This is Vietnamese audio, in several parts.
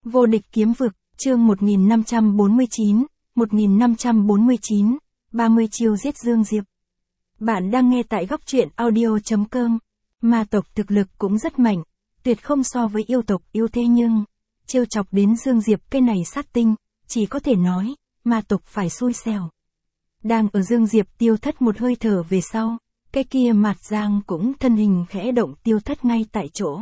Vô địch kiếm vực, chương 1549, 30 chiêu giết Dương Diệp. Bạn đang nghe tại góc truyện audio.com. Ma tộc thực lực cũng rất mạnh, tuyệt không so với yêu tộc yếu thế, nhưng trêu chọc đến Dương Diệp cái này sát tinh, chỉ có thể nói, ma tộc phải xui xẻo. Đang ở Dương Diệp tiêu thất một hơi thở về sau, cái kia Mạt Giang cũng thân hình khẽ động tiêu thất ngay tại chỗ.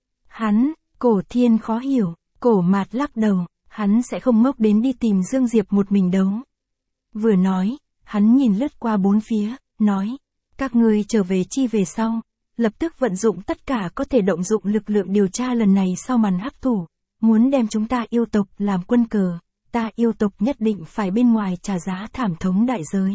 Hắn, Cổ Thiên khó hiểu, Cổ Mạt lắc đầu, hắn sẽ không ngốc đến đi tìm Dương Diệp một mình đấu. Vừa nói, hắn nhìn lướt qua bốn phía, nói, các ngươi trở về chi về sau, lập tức vận dụng tất cả có thể động dụng lực lượng điều tra lần này sau màn hắc thủ, muốn đem chúng ta yêu tộc làm quân cờ, ta yêu tộc nhất định phải bên ngoài trả giá thảm thống đại giới.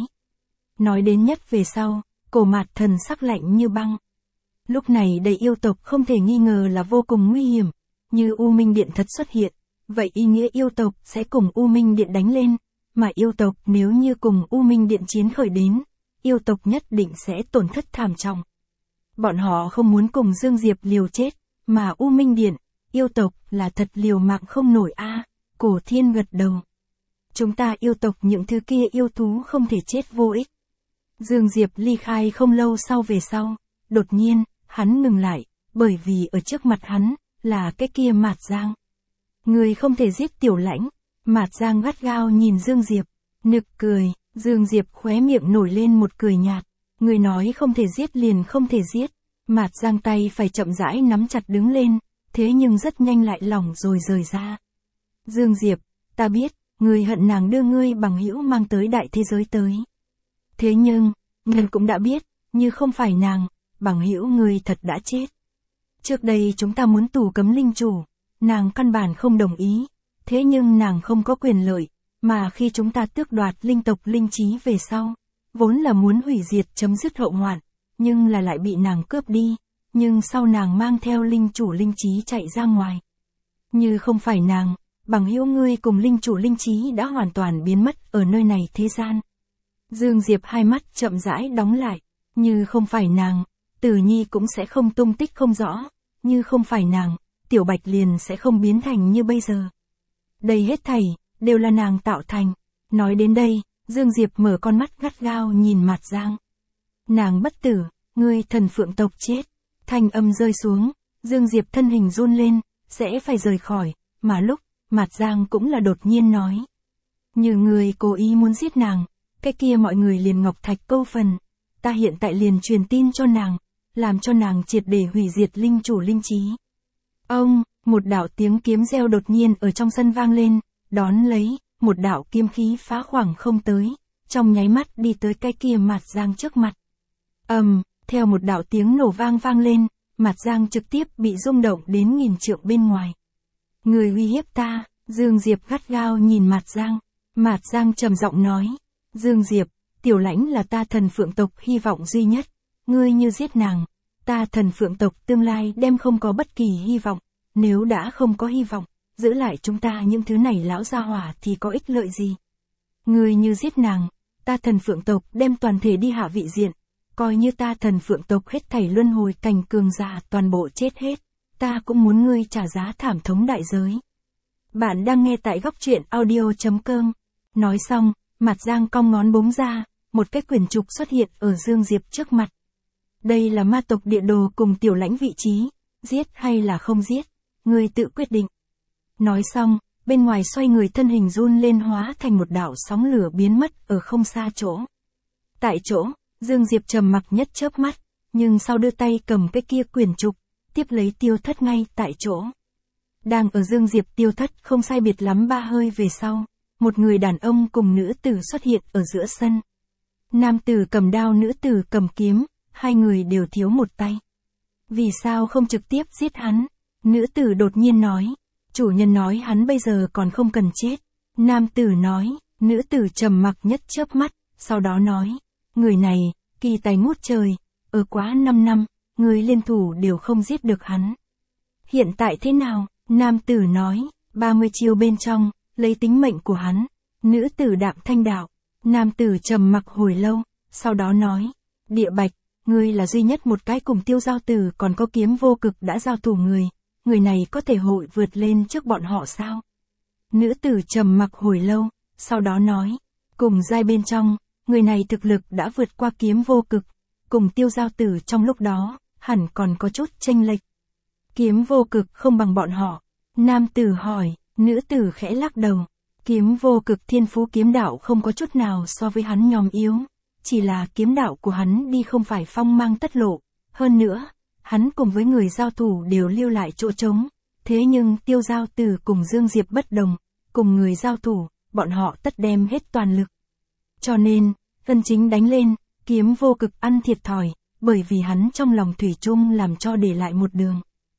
Nói đến nhất về sau, Cổ Mạt thần sắc lạnh như băng. Lúc này đầy yêu tộc không thể nghi ngờ là vô cùng nguy hiểm, như U Minh Điện thật xuất hiện, vậy ý nghĩa yêu tộc sẽ cùng U Minh Điện đánh lên, mà yêu tộc nếu như cùng U Minh Điện chiến khởi đến, yêu tộc nhất định sẽ tổn thất thảm trọng. Bọn họ không muốn cùng Dương Diệp liều chết, mà U Minh Điện, yêu tộc là thật liều mạng không nổi a. Cổ Thiên gật đầu. Chúng ta yêu tộc những thứ kia yêu thú không thể chết vô ích. Dương Diệp ly khai không lâu sau về sau, đột nhiên, hắn ngừng lại, bởi vì ở trước mặt hắn, là cái kia Mạt Giang. Người không thể giết Tiểu Lãnh. Mạt Giang gắt gao nhìn Dương Diệp, nực cười, Dương Diệp khóe miệng nổi lên một cười nhạt. Người nói không thể giết liền không thể giết. Mạt Giang tay phải chậm rãi nắm chặt đứng lên, thế nhưng rất nhanh lại lỏng rồi rời ra. Dương Diệp, ta biết, người hận nàng đưa ngươi bằng hữu mang tới đại thế giới tới. Thế nhưng, ngươi cũng đã biết, như không phải nàng, bằng hữu ngươi thật đã chết. Trước đây chúng ta muốn tù cấm linh chủ, nàng căn bản không đồng ý, thế nhưng nàng không có quyền lợi, mà khi chúng ta tước đoạt linh tộc linh trí về sau, vốn là muốn hủy diệt chấm dứt hậu hoạn, nhưng là lại bị nàng cướp đi, nhưng sau nàng mang theo linh chủ linh trí chạy ra ngoài. Như không phải nàng, bằng hữu ngươi cùng linh chủ linh trí đã hoàn toàn biến mất ở nơi này thế gian. Dương Diệp hai mắt chậm rãi đóng lại, như không phải nàng, Tử Nhi cũng sẽ không tung tích không rõ, như không phải nàng, Tiểu Bạch liền sẽ không biến thành như bây giờ. Đây hết thảy, đều là nàng tạo thành. Nói đến đây, Dương Diệp mở con mắt gắt gao nhìn Mạt Giang. Nàng bất tử, ngươi thần phượng tộc chết. Thanh âm rơi xuống, Dương Diệp thân hình run lên, sẽ phải rời khỏi, mà lúc, Mạt Giang cũng là đột nhiên nói. Như người cố ý muốn giết nàng, cái kia mọi người liền ngọc thạch câu phần, ta hiện tại liền truyền tin cho nàng, làm cho nàng triệt để hủy diệt linh chủ linh trí. Ông, một đạo tiếng kiếm reo đột nhiên ở trong sân vang lên, đón lấy, một đạo kiếm khí phá khoảng không tới, trong nháy mắt đi tới cái kia Mạt Giang trước mặt. Theo một đạo tiếng nổ vang lên, Mạt Giang trực tiếp bị rung động đến nghìn trượng bên ngoài. Người uy hiếp ta, Dương Diệp gắt gao nhìn Mạt Giang. Mạt Giang trầm giọng nói, Dương Diệp, Tiểu Lãnh là ta thần phượng tộc hy vọng duy nhất, ngươi như giết nàng, ta thần phượng tộc tương lai đem không có bất kỳ hy vọng, nếu đã không có hy vọng, giữ lại chúng ta những thứ này lão gia hỏa thì có ích lợi gì. Ngươi như giết nàng, ta thần phượng tộc đem toàn thể đi hạ vị diện, coi như ta thần phượng tộc hết thảy luân hồi cảnh cường giả toàn bộ chết hết, ta cũng muốn ngươi trả giá thảm thống đại giới. Bạn đang nghe tại góc truyện audio.com. Nói xong, Mạt Giang cong ngón búng ra, một cái quyển trục xuất hiện ở Dương Diệp trước mặt. Đây là ma tộc địa đồ cùng Tiểu Lãnh vị trí, giết hay là không giết, ngươi tự quyết định. Nói xong, bên ngoài xoay người thân hình run lên hóa thành một đạo sóng lửa biến mất ở không xa chỗ. Tại chỗ, Dương Diệp trầm mặc nhất chớp mắt, nhưng sau đưa tay cầm cái kia quyển trục, tiếp lấy tiêu thất ngay tại chỗ. Đang ở Dương Diệp tiêu thất không sai biệt lắm 3 hơi về sau, một người đàn ông cùng nữ tử xuất hiện ở giữa sân. Nam tử cầm đao, nữ tử cầm kiếm, hai người đều thiếu một tay. Vì sao không trực tiếp giết hắn? Nữ tử đột nhiên nói. Chủ nhân nói hắn bây giờ còn không cần chết. Nam tử nói. Nữ tử trầm mặc nhất chớp mắt, sau đó nói. Người này, kỳ tài ngút trời, ở quá 5 năm, người liên thủ đều không giết được hắn. Hiện tại thế nào? Nam tử nói. 30 chiêu bên trong, lấy tính mệnh của hắn. Nữ tử đạm thanh đạo. Nam tử trầm mặc hồi lâu, sau đó nói. Địa Bạch, ngươi là duy nhất một cái cùng Tiêu Giao Tử còn có Kiếm Vô Cực đã giao thủ người, người này có thể hội vượt lên trước bọn họ sao? Nữ tử trầm mặc hồi lâu, sau đó nói, cùng giai bên trong, người này thực lực đã vượt qua Kiếm Vô Cực, cùng Tiêu Giao Tử trong lúc đó, hẳn còn có chút chênh lệch. Kiếm Vô Cực không bằng bọn họ. Nam tử hỏi, nữ tử khẽ lắc đầu. Kiếm Vô Cực thiên phú kiếm đạo không có chút nào so với hắn nhóm yếu, chỉ là kiếm đạo của hắn đi không phải phong mang tất lộ, hơn nữa, hắn cùng với người giao thủ đều lưu lại chỗ trống, thế nhưng Tiêu Giao Tử cùng Dương Diệp bất đồng, cùng người giao thủ, bọn họ tất đem hết toàn lực. Cho nên, chân chính đánh lên, Kiếm Vô Cực ăn thiệt thòi, bởi vì hắn trong lòng thủy chung làm cho để lại một đường.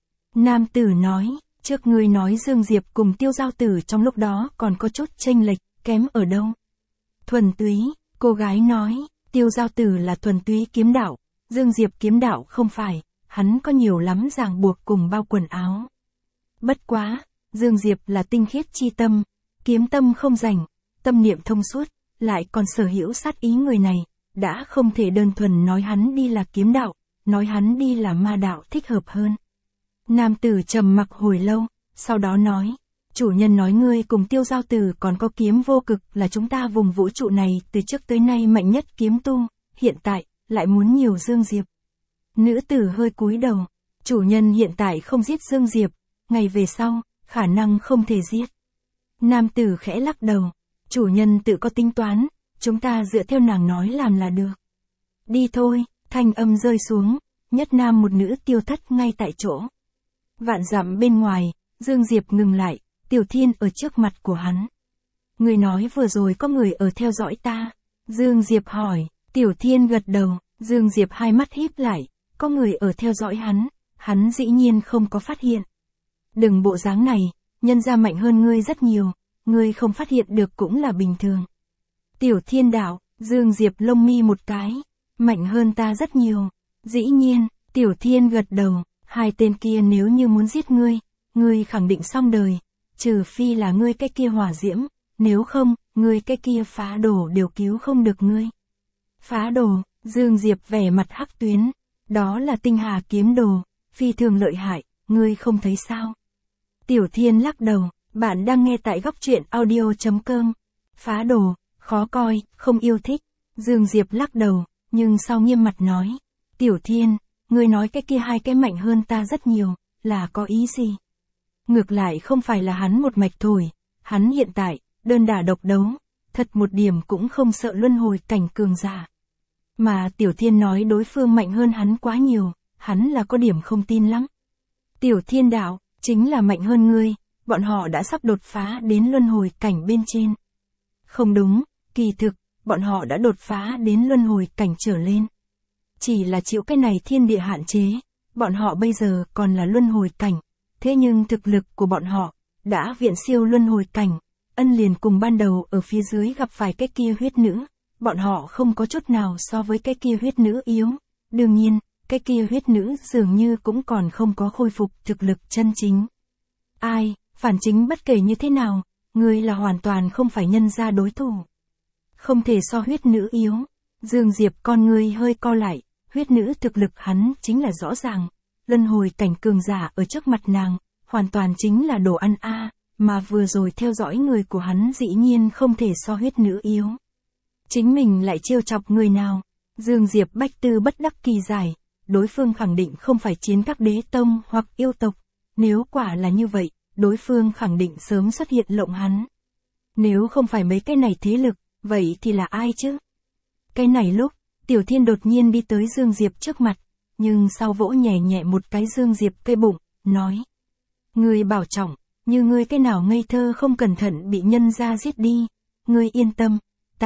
Nam tử nói, trước ngươi nói Dương Diệp cùng Tiêu Giao Tử trong lúc đó còn có chút chênh lệch, kém ở đâu? Thuần túy, cô gái nói, Tiêu Giao Tử là thuần túy kiếm đạo, Dương Diệp kiếm đạo không phải, hắn có nhiều lắm ràng buộc cùng bao quần áo. Bất quá, Dương Diệp là tinh khiết chi tâm, kiếm tâm không rảnh, tâm niệm thông suốt, lại còn sở hữu sát ý người này, đã không thể đơn thuần nói hắn đi là kiếm đạo, nói hắn đi là ma đạo thích hợp hơn. Nam tử trầm mặc hồi lâu, sau đó nói, chủ nhân nói ngươi cùng Tiêu Giao Tử còn có Kiếm Vô Cực là chúng ta vùng vũ trụ này từ trước tới nay mạnh nhất kiếm tu, hiện tại, lại muốn nhiều Dương Diệp. Nữ tử hơi cúi đầu, chủ nhân hiện tại không giết Dương Diệp, ngày về sau, khả năng không thể giết. Nam tử khẽ lắc đầu, chủ nhân tự có tính toán, chúng ta dựa theo nàng nói làm là được. Đi thôi, thanh âm rơi xuống, nhất nam một nữ tiêu thất ngay tại chỗ. Vạn dặm bên ngoài, Dương Diệp ngừng lại, Tiểu Thiên ở trước mặt của hắn. Người nói vừa rồi có người ở theo dõi ta. Dương Diệp hỏi, Tiểu Thiên gật đầu, Dương Diệp hai mắt híp lại, có người ở theo dõi hắn dĩ nhiên không có phát hiện. Đừng bộ dáng này, nhân gia mạnh hơn ngươi rất nhiều, ngươi không phát hiện được cũng là bình thường. Tiểu Thiên đạo, Dương Diệp lông mi một cái, mạnh hơn ta rất nhiều. Dĩ nhiên, Tiểu Thiên gật đầu, hai tên kia nếu như muốn giết ngươi khẳng định xong đời, trừ phi là ngươi cái kia hỏa diễm, nếu không, ngươi cái kia phá đồ đều cứu không được ngươi. Phá đồ, Dương Diệp vẻ mặt hắc tuyến, đó là tinh hà kiếm đồ, phi thường lợi hại, ngươi không thấy sao? Tiểu Thiên lắc đầu, bạn đang nghe tại góc truyện audio.com. Phá đồ, khó coi, không yêu thích. Dương Diệp lắc đầu, nhưng sau nghiêm mặt nói, Tiểu Thiên, ngươi nói cái kia hai cái mạnh hơn ta rất nhiều, là có ý gì? Ngược lại không phải là hắn một mạch thổi, hắn hiện tại, đơn đả độc đấu, thật một điểm cũng không sợ luân hồi cảnh cường giả. Mà Tiểu Thiên nói đối phương mạnh hơn hắn quá nhiều, hắn là có điểm không tin lắm. Tiểu Thiên đạo, chính là mạnh hơn ngươi, bọn họ đã sắp đột phá đến luân hồi cảnh bên trên. Không đúng, kỳ thực, bọn họ đã đột phá đến luân hồi cảnh trở lên. Chỉ là chịu cái này thiên địa hạn chế, bọn họ bây giờ còn là luân hồi cảnh, thế nhưng thực lực của bọn họ đã viện siêu luân hồi cảnh, ân liền cùng ban đầu ở phía dưới gặp phải cái kia huyết nữ, bọn họ không có chút nào so với cái kia huyết nữ yếu. Đương nhiên, cái kia huyết nữ dường như cũng còn không có khôi phục thực lực chân chính. Ai, phản chính bất kể như thế nào, ngươi là hoàn toàn không phải nhân gia đối thủ. Không thể so huyết nữ yếu. Dương Diệp con ngươi hơi co lại, huyết nữ thực lực hắn chính là rõ ràng. Luân hồi cảnh cường giả ở trước mặt nàng, hoàn toàn chính là đồ ăn a, mà vừa rồi theo dõi người của hắn dĩ nhiên không thể so huyết nữ yếu. Chính mình lại trêu chọc người nào? Dương Diệp bách tư bất đắc kỳ giải, đối phương khẳng định không phải chiến các đế tông hoặc yêu tộc, nếu quả là như vậy, đối phương khẳng định sớm xuất hiện lộng hắn. Nếu không phải mấy cái này thế lực, vậy thì là ai chứ? Cái này lúc, Tiểu Thiên đột nhiên đi tới Dương Diệp trước mặt, nhưng sau vỗ nhẹ nhẹ một cái Dương Diệp cây bụng, nói. Ngươi bảo trọng, như ngươi cái nào ngây thơ không cẩn thận bị nhân gia giết đi, ngươi yên tâm,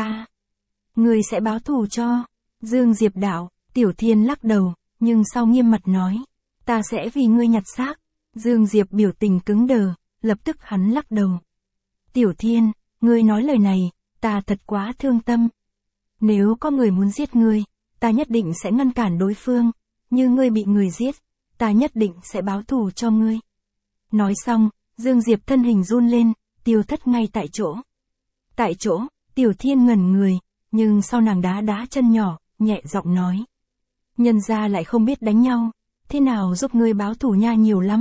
ngươi sẽ báo thù cho. Dương Diệp đạo, Tiểu Thiên lắc đầu, nhưng sau nghiêm mặt nói, ta sẽ vì ngươi nhặt xác. Dương Diệp biểu tình cứng đờ, lập tức hắn lắc đầu. Tiểu Thiên, ngươi nói lời này, ta thật quá thương tâm. Nếu có người muốn giết ngươi, ta nhất định sẽ ngăn cản đối phương, như ngươi bị người giết, ta nhất định sẽ báo thù cho ngươi. Nói xong, Dương Diệp thân hình run lên, tiêu thất ngay tại chỗ. Tại chỗ, Tiểu Thiên ngẩn người, nhưng sau nàng đá chân nhỏ, nhẹ giọng nói. Nhân gia lại không biết đánh nhau, thế nào giúp ngươi báo thù nha, nhiều lắm,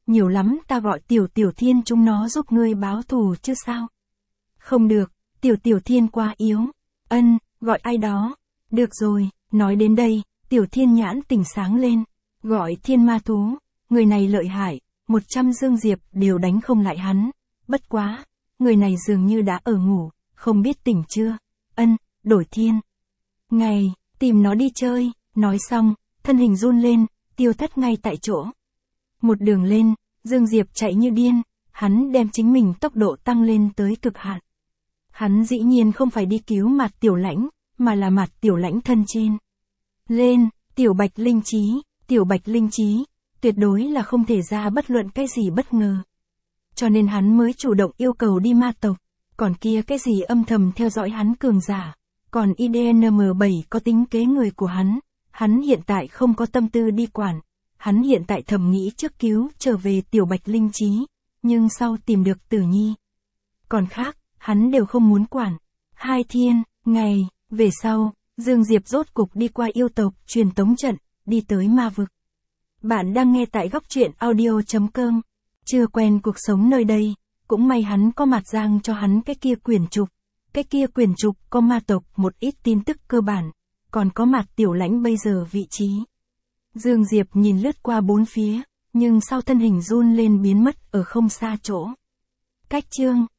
nhiều lắm ta gọi Tiểu Tiểu Thiên chúng nó giúp ngươi báo thù chứ sao? Không được, Tiểu Tiểu Thiên quá yếu. Ân, gọi ai đó. Được rồi, nói đến đây, Tiểu Thiên nhãn tỉnh sáng lên. Gọi Thiên Ma Thú, người này lợi hại, 100 Dương Diệp đều đánh không lại hắn. Bất quá, người này dường như đã ở ngủ, không biết tỉnh chưa. Ân, đổi thiên. Ngày, tìm nó đi chơi, nói xong, thân hình run lên, tiêu thất ngay tại chỗ. Một đường lên, Dương Diệp chạy như điên, hắn đem chính mình tốc độ tăng lên tới cực hạn. Hắn dĩ nhiên không phải đi cứu Mạt Tiểu Lãnh, mà là Mạt Tiểu Lãnh thân trên. Lên, Tiểu Bạch Linh Trí, Tiểu Bạch Linh Trí, tuyệt đối là không thể ra bất luận cái gì bất ngờ. Cho nên hắn mới chủ động yêu cầu đi ma tộc, còn kia cái gì âm thầm theo dõi hắn cường giả, còn IDNM7 có tính kế người của hắn hiện tại không có tâm tư đi quản, hắn hiện tại thầm nghĩ trước cứu trở về Tiểu Bạch Linh Trí, nhưng sau tìm được Tử Nhi. Còn khác, hắn đều không muốn quản. 2 thiên, ngày, về sau, Dương Diệp rốt cục đi qua yêu tộc truyền tống trận, đi tới ma vực. Bạn đang nghe tại góc truyện audio.com. Chưa quen cuộc sống nơi đây, cũng may hắn có Mạt Giang cho hắn cái kia quyển trục. Cái kia quyển trục có ma tộc một ít tin tức cơ bản, còn có Mạt Tiểu Lãnh bây giờ vị trí. Dương Diệp nhìn lướt qua bốn phía, nhưng sau thân hình run lên biến mất ở không xa chỗ. Cách chương